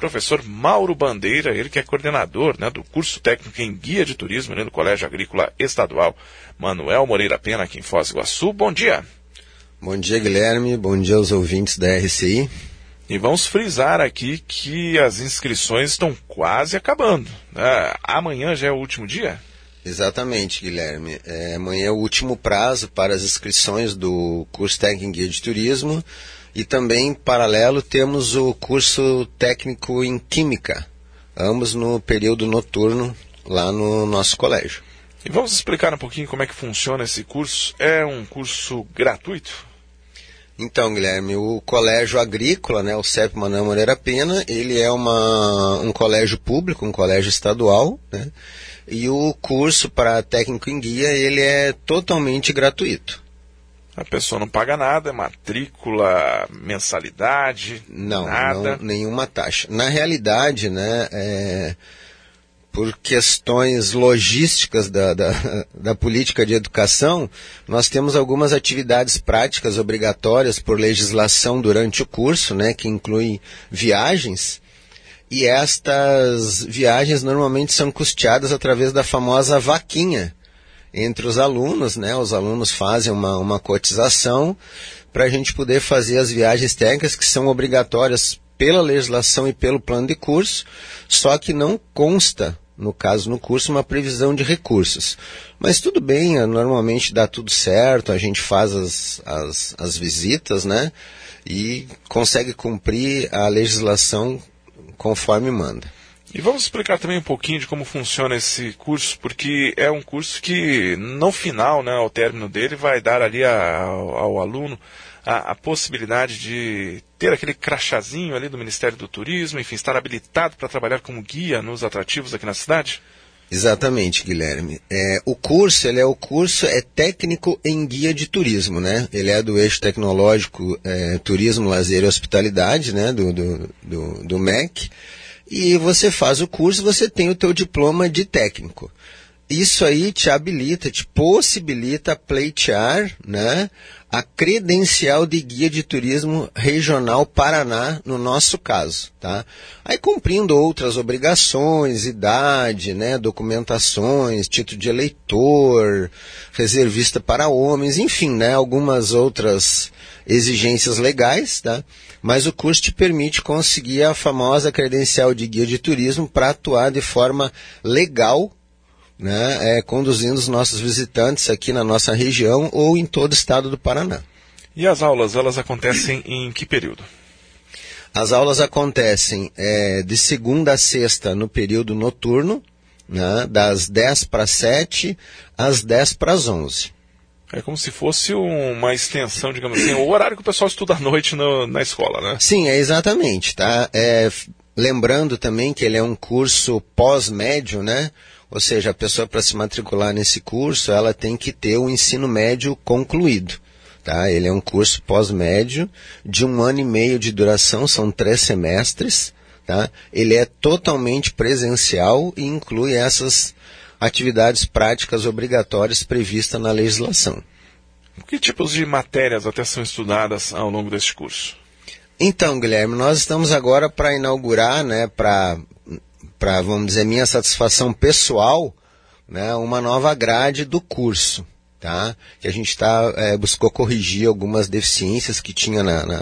professor Mauro Bandeira, ele que é coordenador, né, do curso técnico em guia de turismo, né, do Colégio Agrícola Estadual Manuel Moreira Pena, aqui em Foz do Iguaçu. Bom dia. Bom dia, Guilherme. Bom dia aos ouvintes da RCI. E vamos frisar aqui que as inscrições estão quase acabando, né? Amanhã já é o último dia? Exatamente, Guilherme. Amanhã é o último prazo para as inscrições do curso técnico em guia de turismo e também, em paralelo, temos o curso técnico em química, ambos no período noturno lá no nosso colégio. E vamos explicar um pouquinho como é que funciona esse curso. É um curso gratuito? Então, Guilherme, o Colégio Agrícola, né, o CEP Manuel Moreira Pena, ele é um colégio público, um colégio estadual, né, e o curso para técnico em guia, ele é totalmente gratuito. A pessoa não paga nada, matrícula, mensalidade, nada? Não, nenhuma taxa. Na realidade, né, por questões logísticas da política de educação, nós temos algumas atividades práticas obrigatórias por legislação durante o curso, né, que incluem viagens, e estas viagens normalmente são custeadas através da famosa vaquinha entre os alunos, né, os alunos fazem uma cotização para a gente poder fazer as viagens técnicas que são obrigatórias pela legislação e pelo plano de curso, só que não consta no curso, uma previsão de recursos. Mas tudo bem, normalmente dá tudo certo, a gente faz as visitas, né? E consegue cumprir a legislação conforme manda. E vamos explicar também um pouquinho de como funciona esse curso, porque é um curso que, no final, né, ao término dele, vai dar ali ao aluno a possibilidade de ter aquele crachazinho ali do Ministério do Turismo, enfim, estar habilitado para trabalhar como guia nos atrativos aqui na cidade? Exatamente, Guilherme. O curso, é técnico em guia de turismo, né? Ele é do eixo tecnológico Turismo, Lazer e Hospitalidade, né? Do MEC. E você faz o curso, você tem o teu diploma de técnico. Isso aí te habilita, te possibilita pleitear, né, a credencial de guia de turismo regional Paraná, no nosso caso, tá? Aí cumprindo outras obrigações, idade, né, documentações, título de eleitor, reservista para homens, enfim, né, algumas outras exigências legais, tá? Mas o curso te permite conseguir a famosa credencial de guia de turismo para atuar de forma legal, né, conduzindo os nossos visitantes aqui na nossa região ou em todo o estado do Paraná. E as aulas, elas acontecem em que período? As aulas acontecem de segunda a sexta no período noturno, né, das 10 para 7 às 10 para as 11. É como se fosse uma extensão, digamos assim, o horário que o pessoal estuda à noite na escola, né? Sim, exatamente, tá? Lembrando também que ele é um curso pós-médio, né? Ou seja, a pessoa para se matricular nesse curso, ela tem que ter o ensino médio concluído, tá? Ele é um curso pós-médio de 1 ano e meio de duração, são 3 semestres, tá? Ele é totalmente presencial e inclui essas atividades práticas obrigatórias previstas na legislação. Que tipos de matérias até são estudadas ao longo deste curso? Então, Guilherme, nós estamos agora para inaugurar, né, para, vamos dizer, minha satisfação pessoal, né, uma nova grade do curso, tá? Que a gente buscou corrigir algumas deficiências que tinha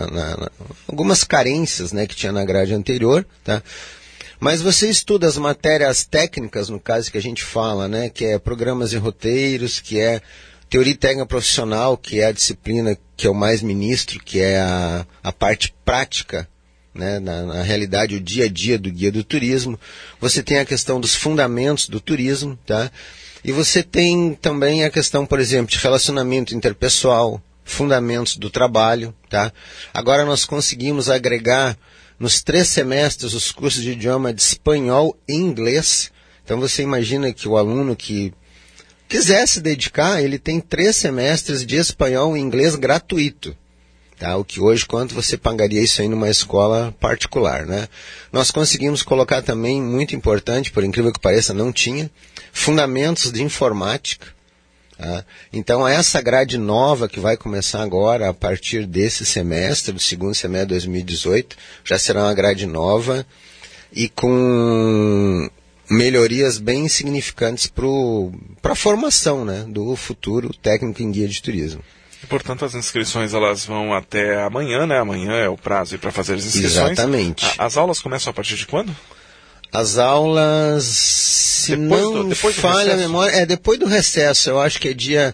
algumas carências, né, que tinha na grade anterior, tá? Mas você estuda as matérias técnicas, no caso que a gente fala, né, que é programas e roteiros, que é teoria técnica profissional, que é a disciplina que eu mais ministro, que é a parte prática, né, na realidade, o dia a dia do guia do turismo. Você tem a questão dos fundamentos do turismo, tá? E você tem também a questão, por exemplo, de relacionamento interpessoal, fundamentos do trabalho, tá? Agora nós conseguimos agregar nos 3 semestres os cursos de idioma de espanhol e inglês. Então você imagina que o aluno que quiser se dedicar, ele tem 3 semestres de espanhol e inglês gratuito. Tá? O que hoje, quanto você pagaria isso aí numa escola particular, né? Nós conseguimos colocar também, muito importante, por incrível que pareça, não tinha, fundamentos de informática. Tá? Então, essa grade nova que vai começar agora, a partir desse semestre, do segundo semestre de 2018, já será uma grade nova, e com melhorias bem significantes para a formação, né, do futuro técnico em guia de turismo. E, portanto, as inscrições elas vão até amanhã, né? Amanhã é o prazo para fazer as inscrições. Exatamente. As aulas começam a partir de quando? As aulas, se depois não falha a memória, depois do recesso, eu acho que é dia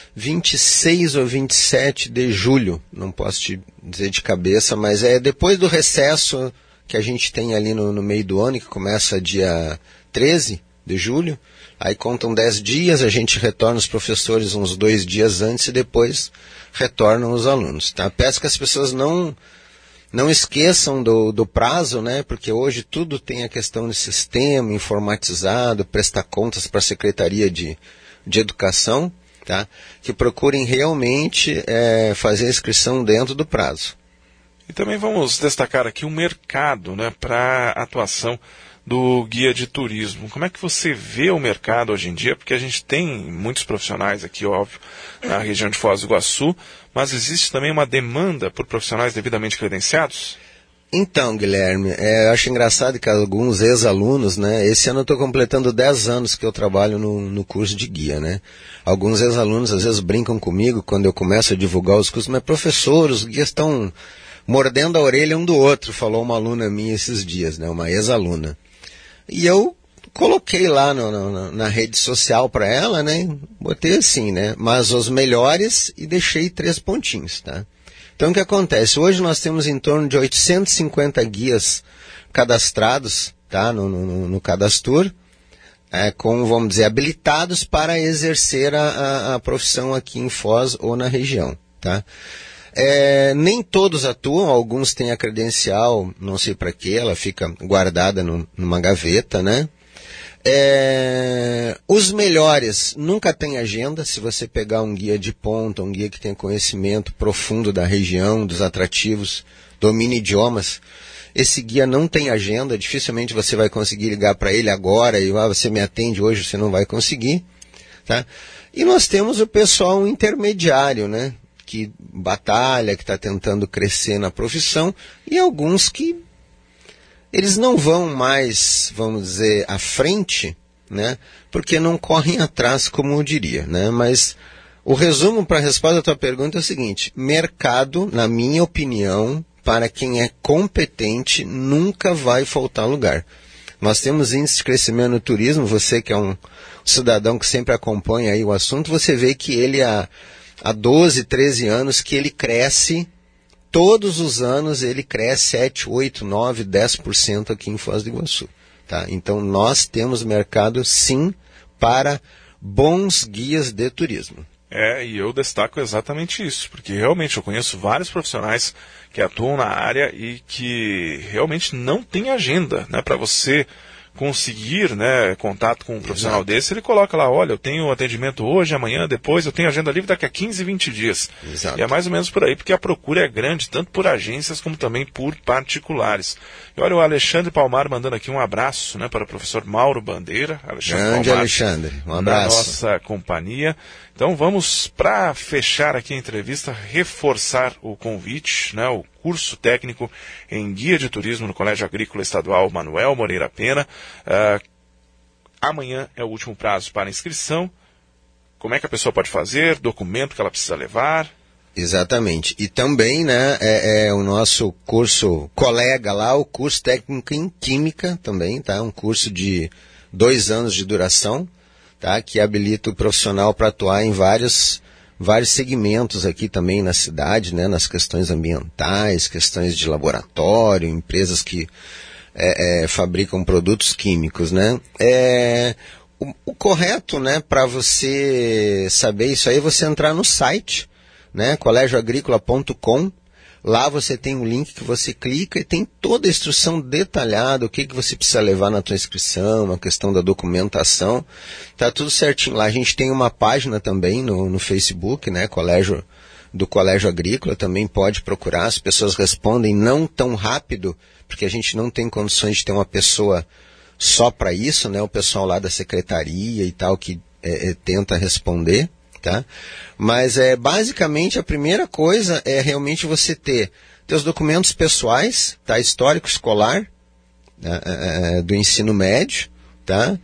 26 ou 27 de julho, não posso te dizer de cabeça, mas é depois do recesso que a gente tem ali no meio do ano, que começa dia 13 de julho, aí contam 10 dias, a gente retorna os professores uns 2 dias antes e depois retornam os alunos, tá? Peço que as pessoas não esqueçam do prazo, né? Porque hoje tudo tem a questão de sistema informatizado, prestar contas para a Secretaria de Educação, tá? Que procurem realmente fazer a inscrição dentro do prazo. E também vamos destacar aqui o mercado, né, para a atuação do guia de turismo. Como é que você vê o mercado hoje em dia? Porque a gente tem muitos profissionais aqui, óbvio, na região de Foz do Iguaçu, mas existe também uma demanda por profissionais devidamente credenciados? Então, Guilherme, eu acho engraçado que alguns ex-alunos, né, esse ano eu estou completando 10 anos que eu trabalho no curso de guia, né? Alguns ex-alunos às vezes brincam comigo quando eu começo a divulgar os cursos, mas professor, os guias estão mordendo a orelha um do outro, falou uma aluna minha esses dias, né, uma ex-aluna. E eu coloquei lá na rede social para ela, né, botei assim, né, mas os melhores e deixei 3 pontinhos, tá? Então o que acontece? Hoje nós temos em torno de 850 guias cadastrados, tá, no Cadastur, com, vamos dizer, habilitados para exercer a profissão aqui em Foz ou na região, tá? Nem todos atuam, alguns têm a credencial, não sei para quê, ela fica guardada numa gaveta, né? Os melhores nunca têm agenda. Se você pegar um guia de ponta, um guia que tem conhecimento profundo da região, dos atrativos, domina idiomas, esse guia não tem agenda, dificilmente você vai conseguir ligar para ele agora e você me atende hoje, você não vai conseguir, tá? E nós temos o pessoal intermediário, né? Que batalha, que está tentando crescer na profissão, e alguns que eles não vão mais, vamos dizer, à frente, né, porque não correm atrás, como eu diria, né? Mas o resumo para a resposta à tua pergunta é o seguinte: mercado, na minha opinião, para quem é competente, nunca vai faltar lugar. Nós temos índice de crescimento no turismo, você que é um cidadão que sempre acompanha aí o assunto, você vê que ele há 12, 13 anos que ele cresce, todos os anos ele cresce 7, 8, 9, 10% aqui em Foz do Iguaçu. Tá? Então nós temos mercado sim para bons guias de turismo. E eu destaco exatamente isso, porque realmente eu conheço vários profissionais que atuam na área e que realmente não tem agenda, né, para você conseguir, né, contato com um profissional Exato. desse. Ele coloca lá, olha, eu tenho atendimento hoje, amanhã, depois, eu tenho agenda livre daqui a 15, 20 dias. Exato. E é mais ou menos por aí, porque a procura é grande, tanto por agências como também por particulares. E olha, o Alexandre Palmar mandando aqui um abraço, né, para o professor Mauro Bandeira. Grande Alexandre, um abraço. Na nossa companhia. Então vamos, para fechar aqui a entrevista, reforçar o convite, né, o curso técnico em guia de turismo no Colégio Agrícola Estadual Manuel Moreira Pena. Amanhã é o último prazo para inscrição. Como é que a pessoa pode fazer? Documento que ela precisa levar? Exatamente. E também, né, o nosso curso colega lá, o curso técnico em Química também, tá? Um curso de 2 anos de duração, tá? Que habilita o profissional para atuar em vários segmentos aqui também na cidade, né? Nas questões ambientais, questões de laboratório, empresas que fabricam produtos químicos, né? O correto, né, para você saber isso aí é você entrar no site, né, colégioagricola.com. Lá você tem um link que você clica e tem toda a instrução detalhada, o que você precisa levar na tua inscrição, a questão da documentação, tá tudo certinho lá. A gente tem uma página também no Facebook, né, do Colégio Agrícola, também pode procurar, as pessoas respondem não tão rápido, porque a gente não tem condições de ter uma pessoa só para isso, né, o pessoal lá da secretaria e tal que tenta responder. Tá? Mas basicamente a primeira coisa é realmente você ter teus documentos pessoais, tá? Histórico escolar, do ensino médio, tá?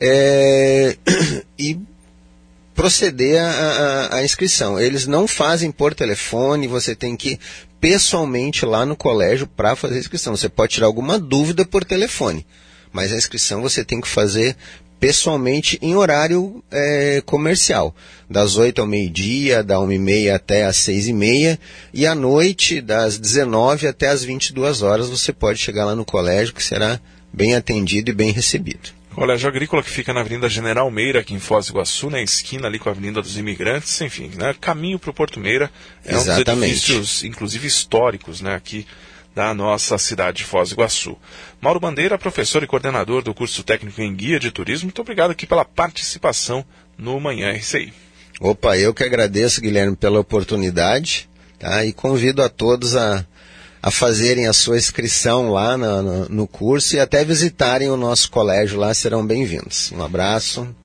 E proceder à inscrição. Eles não fazem por telefone, você tem que ir pessoalmente lá no colégio para fazer a inscrição. Você pode tirar alguma dúvida por telefone, mas a inscrição você tem que fazer pessoalmente em horário comercial, das 8 ao meio-dia, da 1h30 até às 6h30, e à noite, das 19 até às 22 horas, você pode chegar lá no colégio, que será bem atendido e bem recebido. Colégio Agrícola, que fica na Avenida General Meira, aqui em Foz do Iguaçu, na esquina ali com a Avenida dos Imigrantes, enfim, né, caminho para o Porto Meira, Exatamente. Um dos edifícios, inclusive históricos, né, aqui da nossa cidade de Foz do Iguaçu. Mauro Bandeira, professor e coordenador do curso técnico em Guia de Turismo, muito obrigado aqui pela participação no Manhã RCI. Opa, eu que agradeço, Guilherme, pela oportunidade, tá? E convido a todos a fazerem a sua inscrição lá no curso e até visitarem o nosso colégio lá, serão bem-vindos. Um abraço.